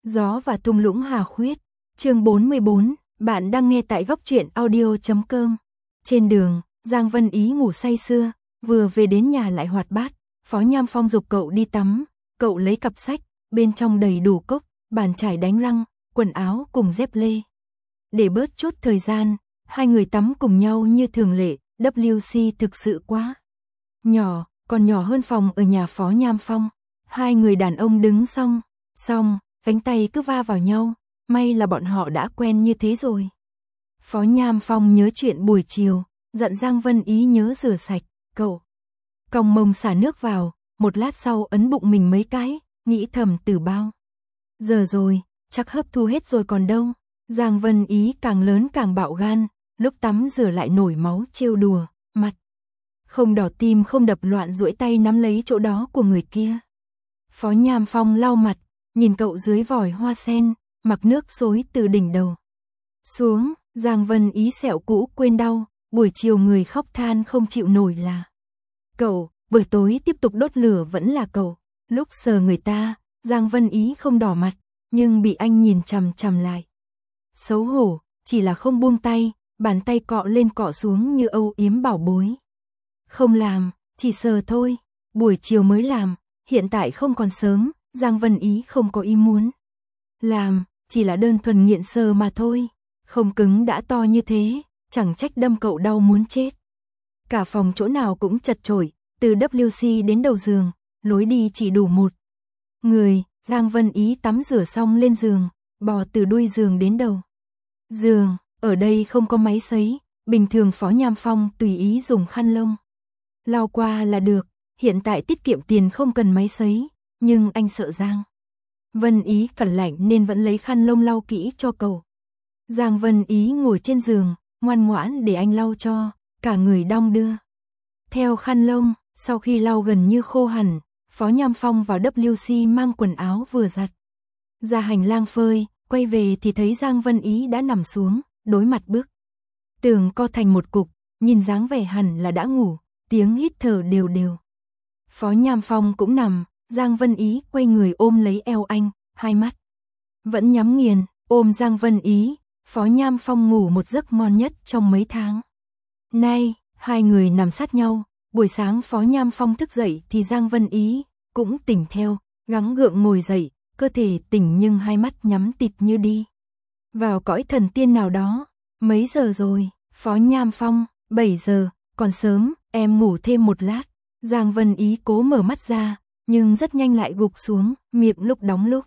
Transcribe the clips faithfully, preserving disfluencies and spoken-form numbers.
Gió và thung lũng Hà Khuyết. Chương bốn mươi bốn, bạn đang nghe tại góc truyện audio chấm com. Trên đường, Giang Vân Ý ngủ say sưa, vừa về đến nhà lại hoạt bát. Phó Nham Phong giục cậu đi tắm, cậu lấy cặp sách, bên trong đầy đủ cốc, bàn chải đánh răng, quần áo cùng dép lê. Để bớt chút thời gian, hai người tắm cùng nhau như thường lệ. vê xê thực sự quá nhỏ, còn nhỏ hơn phòng ở nhà Phó Nham Phong. Hai người đàn ông đứng xong, xong, cánh tay cứ va vào nhau, may là bọn họ đã quen như thế rồi. Phó Nham Phong nhớ chuyện buổi chiều, dặn Giang Vân Ý nhớ rửa sạch, cậu còng mông xả nước vào, một lát sau ấn bụng mình mấy cái, nghĩ thầm từ bao giờ rồi, chắc hấp thu hết rồi còn đâu. Giang Vân Ý càng lớn càng bạo gan, lúc tắm rửa lại nổi máu trêu đùa, mặt không đỏ tim không đập loạn duỗi tay nắm lấy chỗ đó của người kia. Phó Nham Phong lau mặt, nhìn cậu dưới vòi hoa sen, mặc nước xối từ đỉnh đầu xuống. Giang Vân Ý sẹo cũ quên đau, buổi chiều người khóc than không chịu nổi là cậu, buổi tối tiếp tục đốt lửa vẫn là cậu. Lúc sờ người ta, Giang Vân Ý không đỏ mặt, nhưng bị anh nhìn chằm chằm lại. Xấu hổ, chỉ là không buông tay, bàn tay cọ lên cọ xuống như âu yếm bảo bối. Không làm, chỉ sờ thôi, buổi chiều mới làm, hiện tại không còn sớm. Giang Vân Ý không có ý muốn làm, chỉ là đơn thuần nghiện sờ mà thôi. Không cứng đã to như thế, chẳng trách đâm cậu đau muốn chết. Cả phòng chỗ nào cũng chật chội, từ vê xê đến đầu giường, lối đi chỉ đủ một người. Giang Vân Ý tắm rửa xong lên giường, bò từ đuôi giường đến đầu giường. Ở đây không có máy sấy, bình thường Phó Nham Phong tùy ý dùng khăn lông lau qua là được. Hiện tại tiết kiệm tiền không cần máy sấy, nhưng anh sợ Giang Vân Ý cẩn lạnh nên vẫn lấy khăn lông lau kỹ cho cậu. Giang Vân Ý ngồi trên giường, ngoan ngoãn để anh lau cho, cả người đong đưa theo khăn lông. Sau khi lau gần như khô hẳn, Phó Nham Phong vào vê xê mang quần áo vừa giặt ra hành lang phơi, quay về thì thấy Giang Vân Ý đã nằm xuống, đối mặt bức tường co thành một cục, nhìn dáng vẻ hẳn là đã ngủ, tiếng hít thở đều đều. Phó Nham Phong cũng nằm, Giang Vân Ý quay người ôm lấy eo anh, hai mắt vẫn nhắm nghiền, ôm Giang Vân Ý. Phó Nham Phong ngủ một giấc ngon nhất trong mấy tháng nay. Hai người nằm sát nhau, buổi sáng Phó Nham Phong thức dậy thì Giang Vân Ý cũng tỉnh theo, gắng gượng ngồi dậy, cơ thể tỉnh nhưng hai mắt nhắm tịt như đi vào cõi thần tiên nào đó. Mấy giờ rồi? Phó Nham Phong, bảy giờ, còn sớm, em ngủ thêm một lát. Giang Vân Ý cố mở mắt ra, nhưng rất nhanh lại gục xuống, miệng lúc đóng lúc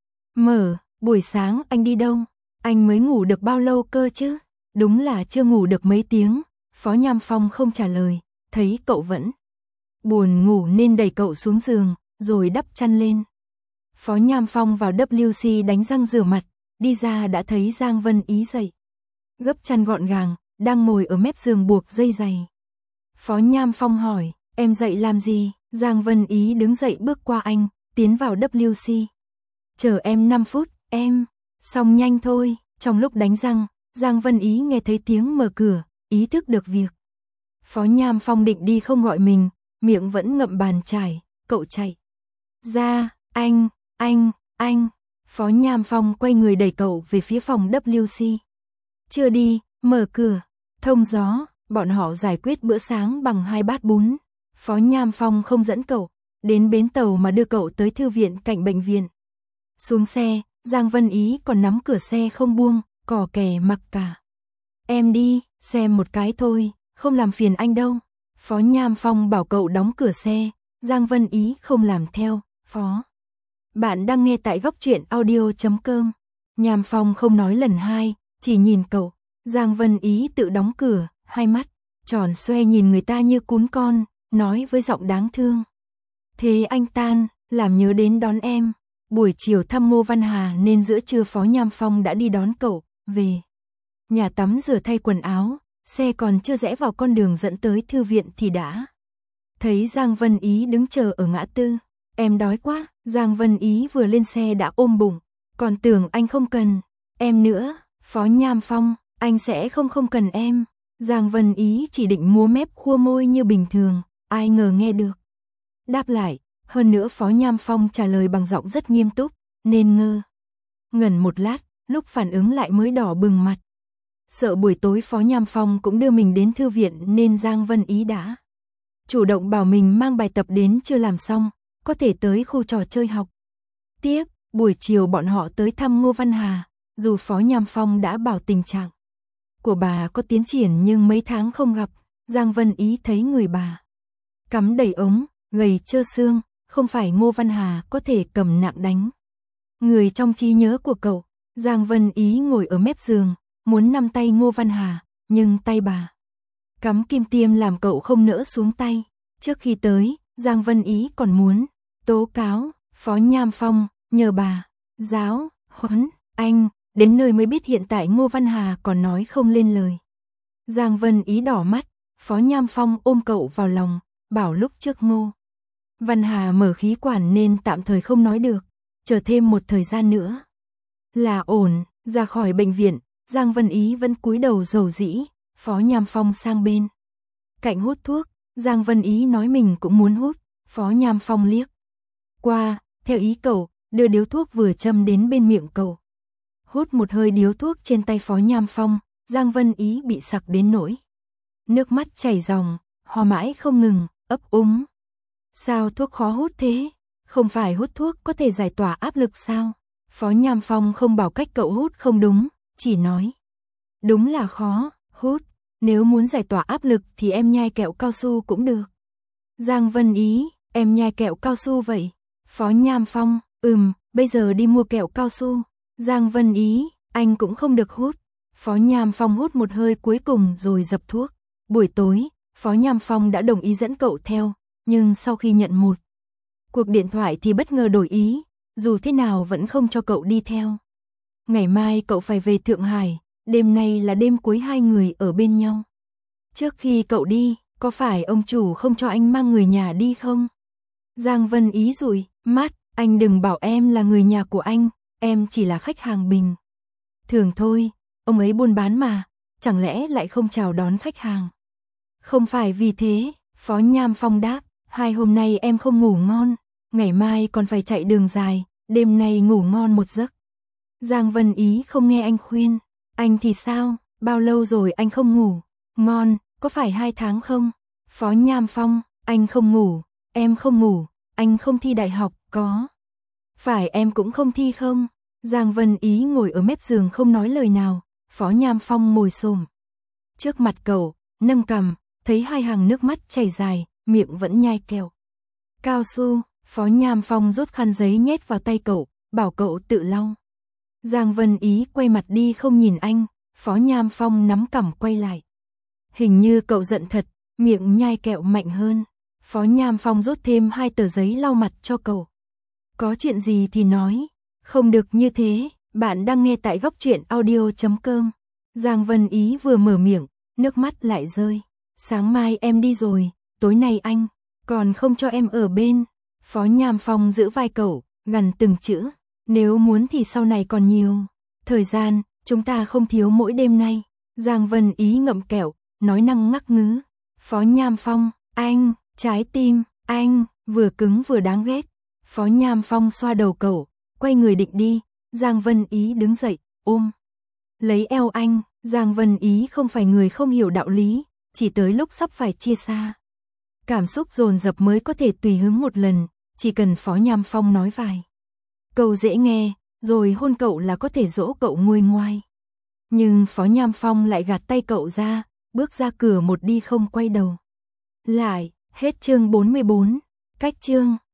mở. Buổi sáng anh đi đâu? Anh mới ngủ được bao lâu cơ chứ? Đúng là chưa ngủ được mấy tiếng. Phó Nham Phong không trả lời, thấy cậu vẫn buồn ngủ nên đẩy cậu xuống giường, rồi đắp chăn lên. Phó Nham Phong vào vê xê đánh răng rửa mặt, đi ra đã thấy Giang Vân Ý dậy, gấp chăn gọn gàng, đang ngồi ở mép giường buộc dây giày. Phó Nham Phong hỏi, em dậy làm gì? Giang Vân Ý đứng dậy bước qua anh, tiến vào vê xê. Chờ em năm phút, em. Xong nhanh thôi. Trong lúc đánh răng, Giang Vân Ý nghe thấy tiếng mở cửa, ý thức được việc Phó Nham Phong định đi không gọi mình, miệng vẫn ngậm bàn chải. Cậu chạy ra, anh, anh, anh. Phó Nham Phong quay người đẩy cậu về phía phòng vê xê. Chưa đi, mở cửa, thông gió. Bọn họ giải quyết bữa sáng bằng hai bát bún. Phó Nham Phong không dẫn cậu đến bến tàu mà đưa cậu tới thư viện cạnh bệnh viện. Xuống xe, Giang Vân Ý còn nắm cửa xe không buông, cò kè mặc cả. Em đi, xem một cái thôi, không làm phiền anh đâu. Phó Nham Phong bảo cậu đóng cửa xe, Giang Vân Ý không làm theo. Phó, bạn đang nghe tại góc truyện audio chấm com. Nham Phong không nói lần hai, chỉ nhìn cậu. Giang Vân Ý tự đóng cửa, hai mắt tròn xoe nhìn người ta như cún con, nói với giọng đáng thương. Thế anh tan, làm nhớ đến đón em. Buổi chiều thăm Ngô Văn Hà nên giữa trưa Phó Nham Phong đã đi đón cậu về nhà tắm rửa thay quần áo. Xe còn chưa rẽ vào con đường dẫn tới thư viện thì đã thấy Giang Vân Ý đứng chờ ở ngã tư. Em đói quá. Giang Vân Ý vừa lên xe đã ôm bụng, còn tưởng anh không cần em nữa. Phó Nham Phong, anh sẽ không không cần em. Giang Vân Ý chỉ định múa mép khua môi như bình thường, ai ngờ nghe được đáp lại. Hơn nữa Phó Nham Phong trả lời bằng giọng rất nghiêm túc, nên ngơ ngẩn một lát, lúc phản ứng lại mới đỏ bừng mặt. Sợ buổi tối Phó Nham Phong cũng đưa mình đến thư viện nên Giang Vân Ý đã chủ động bảo mình mang bài tập đến chưa làm xong, có thể tới khu trò chơi học. Tiếp, buổi chiều bọn họ tới thăm Ngô Văn Hà, dù Phó Nham Phong đã bảo tình trạng của bà có tiến triển nhưng mấy tháng không gặp, Giang Vân Ý thấy người bà cắm đầy ống, gầy trơ xương, không phải Ngô Văn Hà có thể cầm nặng đánh. Người trong trí nhớ của cậu, Giang Vân Ý ngồi ở mép giường, muốn nắm tay Ngô Văn Hà, nhưng tay bà cắm kim tiêm làm cậu không nỡ xuống tay. Trước khi tới, Giang Vân Ý còn muốn tố cáo Phó Nham Phong, nhờ bà giáo huấn anh, đến nơi mới biết hiện tại Ngô Văn Hà còn nói không lên lời. Giang Vân Ý đỏ mắt, Phó Nham Phong ôm cậu vào lòng, bảo lúc trước Ngô Văn Hà mở khí quản nên tạm thời không nói được, chờ thêm một thời gian nữa là ổn. Ra khỏi bệnh viện, Giang Vân Ý vẫn cúi đầu rầu rĩ, Phó Nham Phong sang bên cạnh hút thuốc, Giang Vân Ý nói mình cũng muốn hút, Phó Nham Phong liếc qua, theo ý cậu, đưa điếu thuốc vừa châm đến bên miệng cậu. Hút một hơi điếu thuốc trên tay Phó Nham Phong, Giang Vân Ý bị sặc đến nỗi nước mắt chảy ròng, ho mãi không ngừng, ấp úng. Sao thuốc khó hút thế? Không phải hút thuốc có thể giải tỏa áp lực sao? Phó Nham Phong không bảo cách cậu hút không đúng, chỉ nói đúng là khó hút, nếu muốn giải tỏa áp lực thì em nhai kẹo cao su cũng được. Giang Vân Ý, em nhai kẹo cao su vậy? Phó Nham Phong, ừm, bây giờ đi mua kẹo cao su. Giang Vân Ý, anh cũng không được hút. Phó Nham Phong hút một hơi cuối cùng rồi dập thuốc. Buổi tối, Phó Nham Phong đã đồng ý dẫn cậu theo, nhưng sau khi nhận một cuộc điện thoại thì bất ngờ đổi ý, dù thế nào vẫn không cho cậu đi theo. Ngày mai cậu phải về Thượng Hải, đêm nay là đêm cuối hai người ở bên nhau. Trước khi cậu đi, có phải ông chủ không cho anh mang người nhà đi không? Giang Vân Ý dụi mắt, anh đừng bảo em là người nhà của anh, em chỉ là khách hàng bình thường thôi, ông ấy buôn bán mà, chẳng lẽ lại không chào đón khách hàng? Không phải vì thế, Phó Nham Phong đáp, hai hôm nay em không ngủ ngon, ngày mai còn phải chạy đường dài, đêm nay ngủ ngon một giấc. Giang Vân Ý không nghe anh khuyên, anh thì sao, bao lâu rồi anh không ngủ ngon, có phải hai tháng không? Phó Nham Phong, anh không ngủ, em không ngủ, anh không thi đại học, có phải em cũng không thi không? Giang Vân Ý ngồi ở mép giường không nói lời nào, Phó Nham Phong ngồi xổm trước mặt cậu, nâng cằm, thấy hai hàng nước mắt chảy dài, miệng vẫn nhai kẹo cao su. Phó Nham Phong rút khăn giấy nhét vào tay cậu, bảo cậu tự lau. Giang Vân Ý quay mặt đi không nhìn anh, Phó Nham Phong nắm cằm quay lại. Hình như cậu giận thật, miệng nhai kẹo mạnh hơn. Phó Nham Phong rút thêm hai tờ giấy lau mặt cho cậu. Có chuyện gì thì nói, không được như thế. Bạn đang nghe tại góc truyện audio chấm com. Giang Vân Ý vừa mở miệng, nước mắt lại rơi. Sáng mai em đi rồi, tối nay anh còn không cho em ở bên. Phó Nham Phong giữ vai cậu, gằn từng chữ, nếu muốn thì sau này còn nhiều thời gian, chúng ta không thiếu mỗi đêm nay. Giang Vân Ý ngậm kẹo, nói năng ngắc ngứ. Phó Nham Phong, anh, trái tim, anh, vừa cứng vừa đáng ghét. Phó Nham Phong xoa đầu cậu, quay người định đi. Giang Vân Ý đứng dậy, ôm lấy eo anh. Giang Vân Ý không phải người không hiểu đạo lý, chỉ tới lúc sắp phải chia xa, cảm xúc dồn dập mới có thể tùy hứng một lần, chỉ cần Phó Nham Phong nói vài câu dễ nghe, rồi hôn cậu là có thể dỗ cậu nguôi ngoai. Nhưng Phó Nham Phong lại gạt tay cậu ra, bước ra cửa một đi không quay đầu lại. Hết chương bốn mươi bốn, cách chương.